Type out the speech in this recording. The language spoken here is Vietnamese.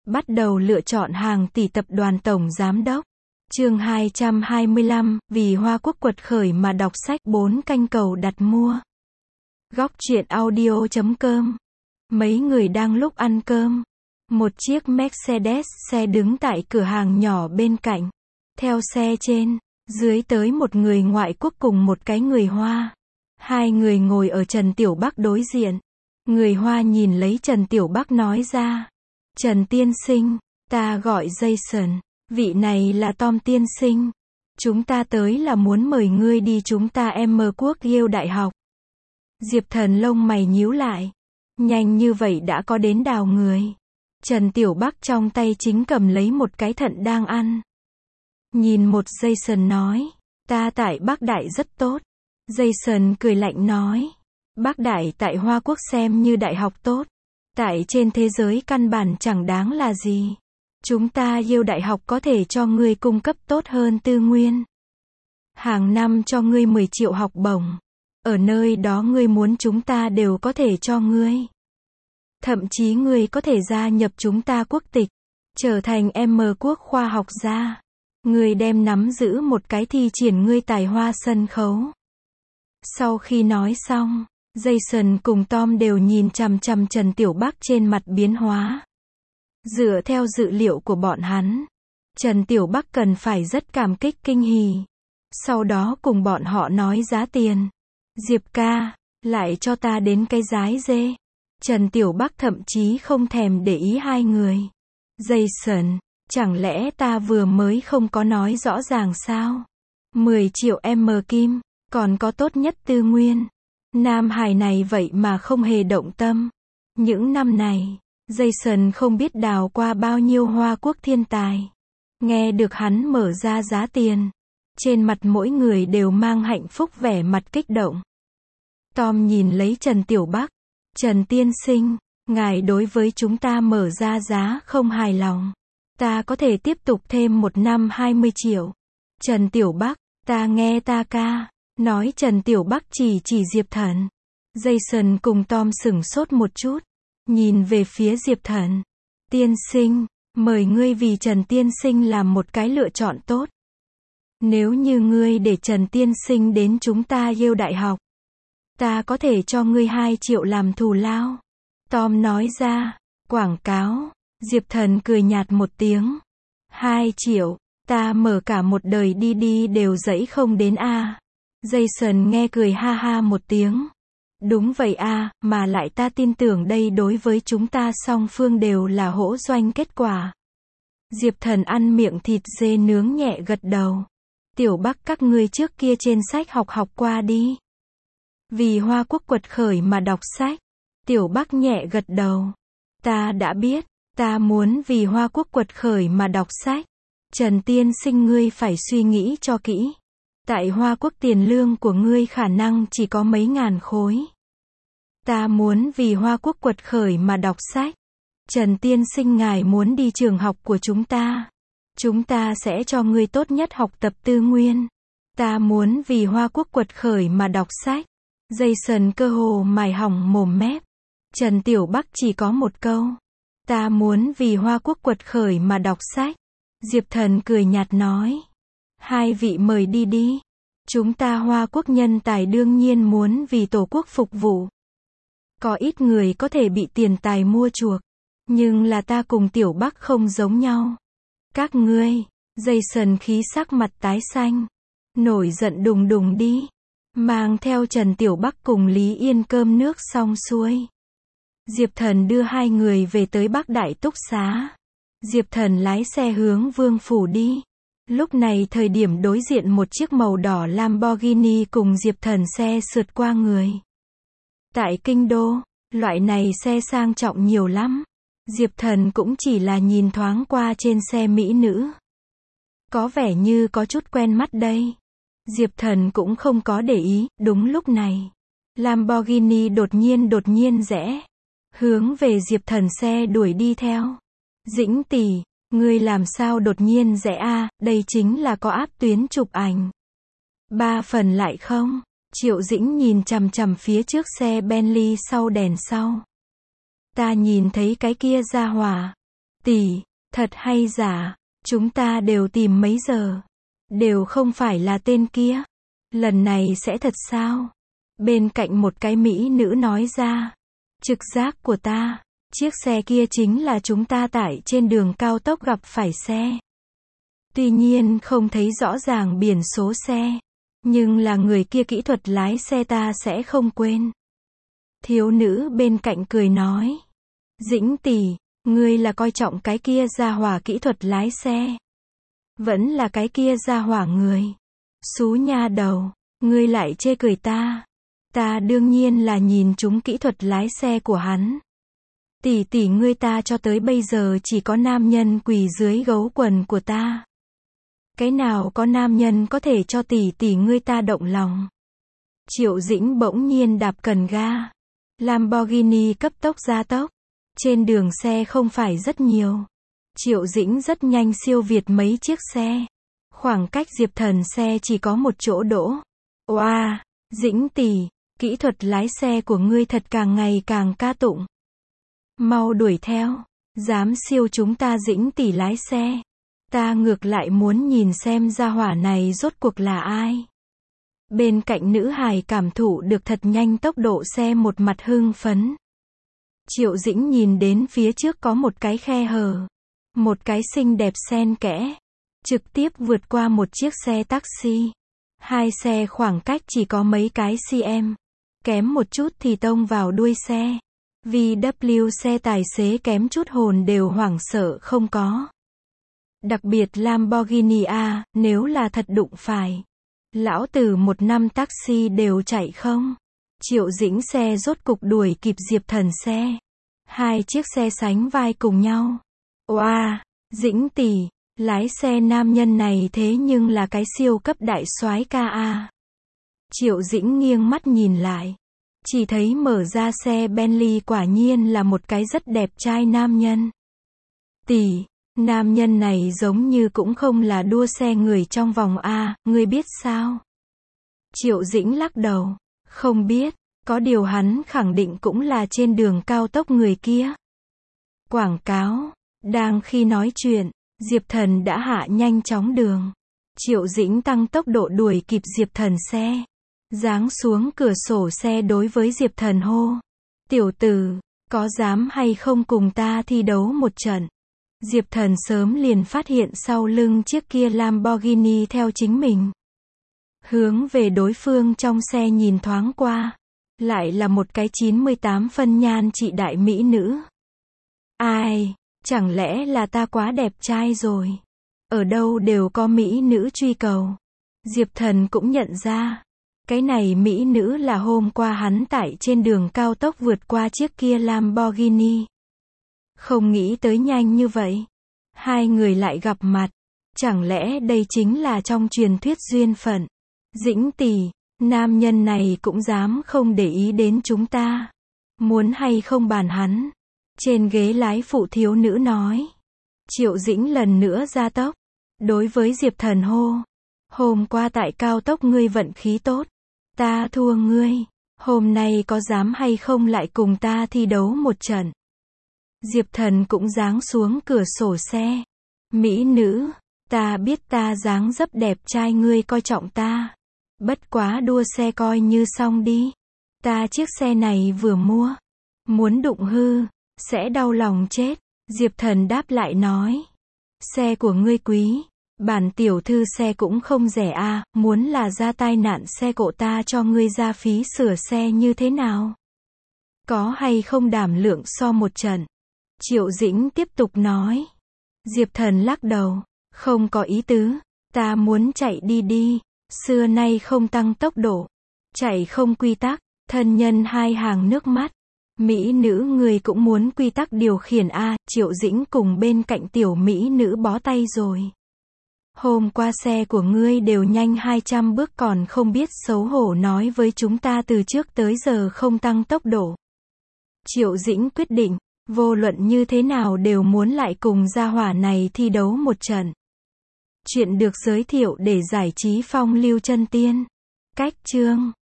Bắt đầu lựa chọn hàng tỷ tập đoàn tổng giám đốc. Chương 225, vì Hoa Quốc quật khởi mà đọc sách 4 kênh cầu đặt mua. Góc truyện audio.com. Mấy người đang lúc ăn cơm. Một chiếc Mercedes xe đứng tại cửa hàng nhỏ bên cạnh. Theo xe trên, dưới tới một người ngoại quốc cùng một cái người Hoa. Hai người ngồi ở Trần Tiểu Bắc đối diện. Người Hoa nhìn lấy Trần Tiểu Bắc nói ra. Trần tiên sinh, ta gọi Jason. Vị này là Tom tiên sinh. Chúng ta tới là muốn mời ngươi đi chúng ta M Quốc Yale Đại học. Diệp Thần lông mày nhíu lại. Nhanh như vậy đã có đến đào người. Trần Tiểu Bắc trong tay chính cầm lấy một cái thận đang ăn. Nhìn một Jason nói. Ta tại Bắc Đại rất tốt. Jason cười lạnh nói. Bắc Đại tại Hoa Quốc xem như đại học tốt. Tại trên thế giới căn bản chẳng đáng là gì. Chúng ta yêu đại học có thể cho ngươi cung cấp tốt hơn tư nguyên. Hàng năm cho ngươi 10 triệu học bổng. Ở nơi đó ngươi muốn chúng ta đều có thể cho ngươi. Thậm chí ngươi có thể gia nhập chúng ta quốc tịch. Trở thành M Quốc khoa học gia. Ngươi đem nắm giữ một cái thi triển ngươi tài hoa sân khấu. Sau khi nói xong, Jason cùng Tom đều nhìn chằm chằm Trần Tiểu Bắc trên mặt biến hóa. Dựa theo dự liệu của bọn hắn, Trần Tiểu Bắc cần phải rất cảm kích kinh hỉ. Sau đó cùng bọn họ nói giá tiền. Diệp ca, lại cho ta đến cái giá dê. Trần Tiểu Bắc thậm chí không thèm để ý hai người. Jason, chẳng lẽ ta vừa mới không có nói rõ ràng sao? 10 triệu M kim, còn có tốt nhất tư nguyên. Nam Hải này vậy mà không hề động tâm. Những năm này, Jason không biết đào qua bao nhiêu Hoa Quốc thiên tài. Nghe được hắn mở ra giá tiền. Trên mặt mỗi người đều mang hạnh phúc vẻ mặt kích động. Tom nhìn lấy Trần Tiểu Bắc. Trần tiên sinh, ngài đối với chúng ta mở ra giá không hài lòng. Ta có thể tiếp tục thêm một năm 20 triệu. Trần Tiểu Bắc, ta nghe ta ca. Nói Trần Tiểu Bắc chỉ Diệp Thần. Jason cùng Tom sửng sốt một chút. Nhìn về phía Diệp Thần. Tiên sinh, mời ngươi vì Trần tiên sinh làm một cái lựa chọn tốt. Nếu như ngươi để Trần tiên sinh đến chúng ta Yale Đại học, ta có thể cho ngươi 2 triệu làm thù lao. Tom nói ra. Quảng cáo. Diệp Thần cười nhạt một tiếng. 2 triệu, ta mở cả một đời đi đều dẫy không đến a. Jason nghe cười ha ha một tiếng. Đúng vậy a, mà lại ta tin tưởng đây đối với chúng ta song phương đều là hỗ doanh kết quả. Diệp Thần ăn miệng thịt dê nướng nhẹ gật đầu. Tiểu Bắc các ngươi trước kia trên sách học qua đi. Vì Hoa Quốc quật khởi mà đọc sách. Tiểu Bắc nhẹ gật đầu. Ta đã biết, ta muốn vì Hoa Quốc quật khởi mà đọc sách. Trần tiên sinh ngươi phải suy nghĩ cho kỹ. Tại Hoa Quốc tiền lương của ngươi khả năng chỉ có mấy ngàn khối. Ta muốn vì Hoa Quốc quật khởi mà đọc sách. Trần tiên sinh ngài muốn đi trường học của chúng ta. Chúng ta sẽ cho ngươi tốt nhất học tập tư nguyên. Ta muốn vì Hoa Quốc quật khởi mà đọc sách. Jason cơ hồ mài hỏng mồm mép. Trần Tiểu Bắc chỉ có một câu. Ta muốn vì Hoa Quốc quật khởi mà đọc sách. Diệp Thần cười nhạt nói. Hai vị mời đi. Chúng ta Hoa Quốc nhân tài đương nhiên muốn vì Tổ quốc phục vụ. Có ít người có thể bị tiền tài mua chuộc. Nhưng là ta cùng Tiểu Bắc không giống nhau. Các ngươi, Jason khí sắc mặt tái xanh. Nổi giận đùng đi. Mang theo Trần Tiểu Bắc cùng Lý Yên cơm nước xong xuôi. Diệp Thần đưa hai người về tới Bắc Đại túc xá. Diệp Thần lái xe hướng Vương Phủ đi. Lúc này thời điểm đối diện một chiếc màu đỏ Lamborghini cùng Diệp Thần xe sượt qua người. Tại Kinh Đô, loại này xe sang trọng nhiều lắm. Diệp Thần cũng chỉ là nhìn thoáng qua trên xe mỹ nữ. Có vẻ như có chút quen mắt đây. Diệp Thần cũng không có để ý. Đúng lúc này, Lamborghini đột nhiên rẽ. Hướng về Diệp Thần xe đuổi đi theo. Dĩnh tỷ, ngươi làm sao đột nhiên rẽ a? Đây chính là có áp tuyến chụp ảnh. 3 phần lại không? Triệu Dĩnh nhìn chằm chằm phía trước xe Bentley sau đèn sau. Ta nhìn thấy cái kia ra hỏa. Tỷ, thật hay giả? Chúng ta đều tìm mấy giờ. Đều không phải là tên kia. Lần này sẽ thật sao? Bên cạnh một cái mỹ nữ nói ra. Trực giác của ta. Chiếc xe kia chính là chúng ta tại trên đường cao tốc gặp phải xe. Tuy nhiên không thấy rõ ràng biển số xe. Nhưng là người kia kỹ thuật lái xe ta sẽ không quên. Thiếu nữ bên cạnh cười nói. Dĩnh tỷ, ngươi là coi trọng cái kia gia hỏa kỹ thuật lái xe. Vẫn là cái kia gia hỏa người. Xú nha đầu, ngươi lại chê cười ta. Ta đương nhiên là nhìn chúng kỹ thuật lái xe của hắn. Tỷ tỷ ngươi ta cho tới bây giờ chỉ có nam nhân quỳ dưới gấu quần của ta. Cái nào có nam nhân có thể cho tỷ tỷ ngươi ta động lòng. Triệu Dĩnh bỗng nhiên đạp cần ga. Lamborghini cấp tốc gia tốc. Trên đường xe không phải rất nhiều. Triệu Dĩnh rất nhanh siêu việt mấy chiếc xe. Khoảng cách Diệp Thần xe chỉ có một chỗ đỗ. Oa, Dĩnh tỷ, kỹ thuật lái xe của ngươi thật càng ngày càng ca tụng. Mau đuổi theo, dám siêu chúng ta Dĩnh tỷ lái xe. Ta ngược lại muốn nhìn xem gia hỏa này rốt cuộc là ai. Bên cạnh nữ hài cảm thụ được thật nhanh tốc độ xe một mặt hưng phấn. Triệu Dĩnh nhìn đến phía trước có một cái khe hở. Một cái xinh đẹp xen kẽ. Trực tiếp vượt qua một chiếc xe taxi. Hai xe khoảng cách chỉ có mấy cái cm. Kém một chút thì tông vào đuôi xe. VW xe tài xế kém chút hồn đều hoảng sợ không có. Đặc biệt Lamborghini A, nếu là thật đụng phải. Lão tử một năm taxi đều chạy không. Triệu Dĩnh xe rốt cục đuổi kịp Diệp Thần xe. Hai chiếc xe sánh vai cùng nhau. Oa, Dĩnh tỷ, lái xe nam nhân này thế nhưng là cái siêu cấp đại soái ca a. Triệu Dĩnh nghiêng mắt nhìn lại. Chỉ thấy mở ra xe Bentley quả nhiên là một cái rất đẹp trai nam nhân. Tỷ, nam nhân này giống như cũng không là đua xe người trong vòng A, ngươi biết sao? Triệu Dĩnh lắc đầu. Không biết, có điều hắn khẳng định cũng là trên đường cao tốc người kia. Quảng cáo. Đang khi nói chuyện, Diệp Thần đã hạ nhanh chóng đường. Triệu Dĩnh tăng tốc độ đuổi kịp Diệp Thần xe. Giáng xuống cửa sổ xe đối với Diệp Thần hô. Tiểu tử, có dám hay không cùng ta thi đấu một trận? Diệp Thần sớm liền phát hiện sau lưng chiếc kia Lamborghini theo chính mình. Hướng về đối phương trong xe nhìn thoáng qua. Lại là một cái 98 phân nhan trị đại mỹ nữ. Ai, chẳng lẽ là ta quá đẹp trai rồi? Ở đâu đều có mỹ nữ truy cầu. Diệp Thần cũng nhận ra. Cái này mỹ nữ là hôm qua hắn tại trên đường cao tốc vượt qua chiếc kia Lamborghini. Không nghĩ tới nhanh như vậy. Hai người lại gặp mặt. Chẳng lẽ đây chính là trong truyền thuyết duyên phận? Dĩnh tỷ, nam nhân này cũng dám không để ý đến chúng ta. Muốn hay không bàn hắn? Trên ghế lái phụ thiếu nữ nói. Triệu Dĩnh lần nữa gia tốc. Đối với Diệp Thần hô. Hôm qua tại cao tốc ngươi vận khí tốt. Ta thua ngươi. Hôm nay có dám hay không lại cùng ta thi đấu một trận? Diệp Thần cũng giáng xuống cửa sổ xe. Mỹ nữ, ta biết ta dáng dấp đẹp trai ngươi coi trọng ta. Bất quá đua xe coi như xong đi. Ta chiếc xe này vừa mua. Muốn đụng hư, sẽ đau lòng chết. Diệp Thần đáp lại nói. Xe của ngươi quý. Bản tiểu thư xe cũng không rẻ a, muốn là ra tai nạn xe cộ ta cho ngươi ra phí sửa xe như thế nào? Có hay không đảm lượng so một trận? Triệu Dĩnh tiếp tục nói. Diệp Thần lắc đầu. Không có ý tứ. Ta muốn chạy đi đi. Xưa nay không tăng tốc độ. Chạy không quy tắc. Thân nhân hai hàng nước mắt. Mỹ nữ người cũng muốn quy tắc điều khiển a. Triệu Dĩnh cùng bên cạnh tiểu mỹ nữ bó tay rồi. Hôm qua xe của ngươi đều nhanh 200 bước còn không biết xấu hổ nói với chúng ta từ trước tới giờ không tăng tốc độ. Triệu Dĩnh quyết định, vô luận như thế nào đều muốn lại cùng gia hỏa này thi đấu một trận. Chuyện được giới thiệu để giải trí phong lưu chân tiên. Cách chương